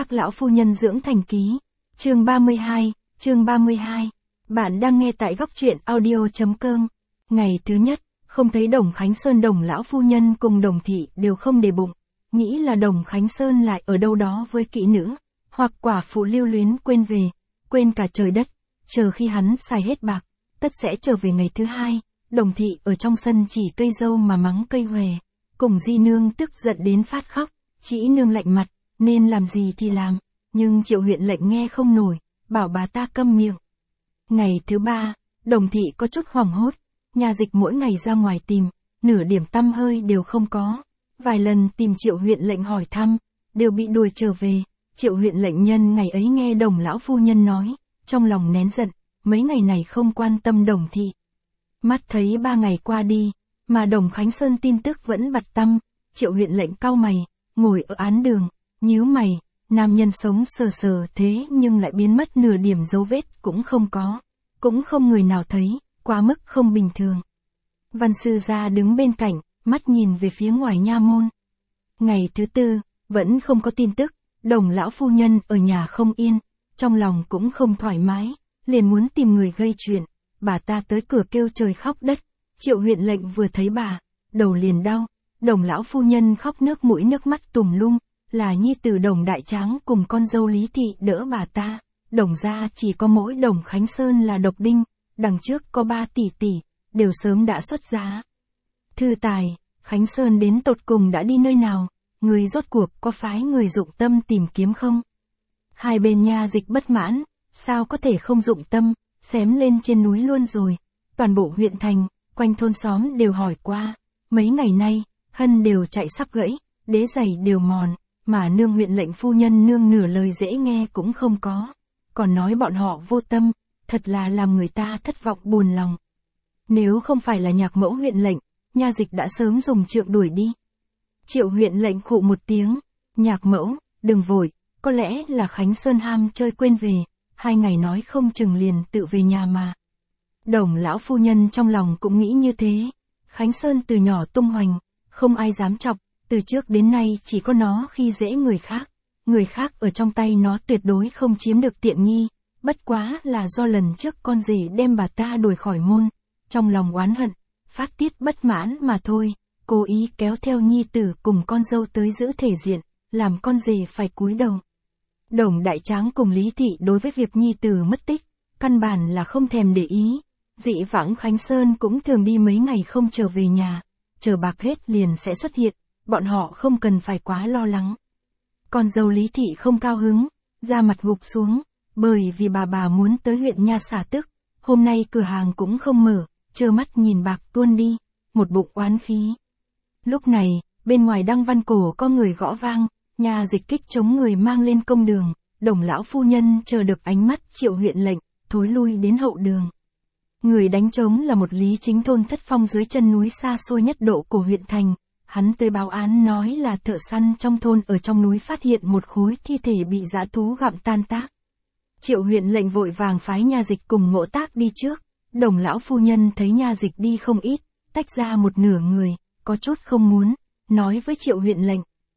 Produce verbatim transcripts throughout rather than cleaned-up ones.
Các lão phu nhân dưỡng thành ký. Chương ba mươi hai, chương ba mươi hai. Bạn đang nghe tại góc truyện audio.com. Ngày thứ nhất, không thấy Đồng Khánh Sơn, Đồng lão phu nhân cùng Đồng thị đều không để bụng, nghĩ là Đồng Khánh Sơn lại ở đâu đó với kỹ nữ, hoặc quả phụ lưu luyến quên về, quên cả trời đất, chờ khi hắn xài hết bạc, tất sẽ trở về ngày thứ hai. Đồng thị ở trong sân chỉ cây dâu mà mắng cây huề, cùng Di nương tức giận đến phát khóc, chỉ nương lạnh mặt, nên làm gì thì làm, nhưng Triệu huyện lệnh nghe không nổi, bảo bà ta câm miệng. Ngày thứ ba, Đồng thị có chút hoảng hốt, nhà dịch mỗi ngày ra ngoài tìm, nửa điểm tăm hơi đều không có, vài lần tìm Triệu huyện lệnh hỏi thăm, đều bị đuổi trở về. Triệu huyện lệnh nhân ngày ấy nghe Đồng lão phu nhân nói, trong lòng nén giận, mấy ngày này không quan tâm Đồng thị. Mắt thấy ba ngày qua đi, mà Đồng Khánh Sơn tin tức vẫn bặt tăm, Triệu huyện lệnh cau mày, ngồi ở án đường, nhíu mày, nam nhân sống sờ sờ thế nhưng lại biến mất nửa điểm dấu vết cũng không có, cũng không người nào thấy, quá mức không bình thường. Văn sư gia đứng bên cạnh, mắt nhìn về phía ngoài nha môn. Ngày thứ tư, vẫn không có tin tức, Đồng lão phu nhân ở nhà không yên, trong lòng cũng không thoải mái, liền muốn tìm người gây chuyện, bà ta tới cửa kêu trời khóc đất. Triệu huyện lệnh vừa thấy bà, đầu liền đau. Đồng lão phu nhân khóc nước mũi nước mắt tùm lum, là nhi tử Đồng đại tráng cùng con dâu Lý thị đỡ bà ta. Đồng gia chỉ có mỗi Đồng Khánh Sơn là độc đinh, đằng trước có ba tỷ tỷ, đều sớm đã xuất giá. Thư tài, Khánh Sơn đến tột cùng đã đi nơi nào, người rốt cuộc có phái người dụng tâm tìm kiếm không? Hai bên nha dịch bất mãn, sao có thể không dụng tâm, xém lên trên núi luôn rồi. Toàn bộ huyện thành, quanh thôn xóm đều hỏi qua, mấy ngày nay, hân đều chạy sắp gãy, đế giày đều mòn, mà nương huyện lệnh phu nhân nương nửa lời dễ nghe cũng không có, còn nói bọn họ vô tâm, thật là làm người ta thất vọng buồn lòng. Nếu không phải là Nhạc mẫu huyện lệnh, nha dịch đã sớm dùng trượng đuổi đi. Triệu huyện lệnh khụ một tiếng, Nhạc mẫu, đừng vội, có lẽ là Khánh Sơn ham chơi quên về, hai ngày nói không chừng liền tự về nhà mà. Đồng lão phu nhân trong lòng cũng nghĩ như thế, Khánh Sơn từ nhỏ tung hoành, không ai dám chọc, từ trước đến nay chỉ có nó khi dễ người khác, người khác ở trong tay nó tuyệt đối không chiếm được tiện nghi, bất quá là do lần trước con rể đem bà ta đuổi khỏi môn, trong lòng oán hận, phát tiết bất mãn mà thôi, cố ý kéo theo nhi tử cùng con dâu tới giữ thể diện, làm con rể phải cúi đầu. Đồng đại tráng cùng Lý thị đối với việc nhi tử mất tích, căn bản là không thèm để ý, dị vãng Khánh Sơn cũng thường đi mấy ngày không trở về nhà, chờ bạc hết liền sẽ xuất hiện, bọn họ không cần phải quá lo lắng. Con dâu Lý thị không cao hứng, da mặt gục xuống, bởi vì bà bà muốn tới huyện nha xả tức, hôm nay cửa hàng cũng không mở, trơ mắt nhìn bạc tuôn đi, một bụng oán khí. Lúc này, bên ngoài Đăng Văn Cổ có người gõ vang, nhà dịch kích chống người mang lên công đường, Đồng lão phu nhân chờ được ánh mắt Triệu huyện lệnh, thối lui đến hậu đường. Người đánh trống là một Lý Chính thôn thất phong dưới chân núi xa xôi nhất độ của huyện thành, hắn tới báo án nói là thợ săn trong thôn ở trong núi phát hiện một khối thi thể bị dã thú gặm tan tác. Triệu huyện lệnh vội vàng phái nha dịch cùng Ngộ Tác đi trước, Đồng lão phu nhân thấy nha dịch đi không ít, tách ra một nửa người, có chút không muốn, nói với Triệu huyện lệnh.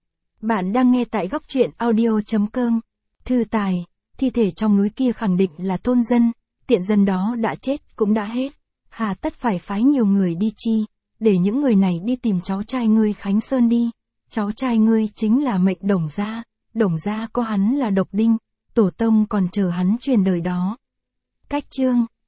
Bạn đang nghe tại góc truyện audio.com. Thư tài, thi thể trong núi kia khẳng định là thôn dân, tiện dân đó đã chết cũng đã hết, hà tất phải phái nhiều người đi chi, để những người này đi tìm cháu trai ngươi Khánh Sơn đi, cháu trai ngươi chính là mệnh Đồng gia, Đồng gia có hắn là độc đinh, tổ tông còn chờ hắn truyền đời đó. Cách chương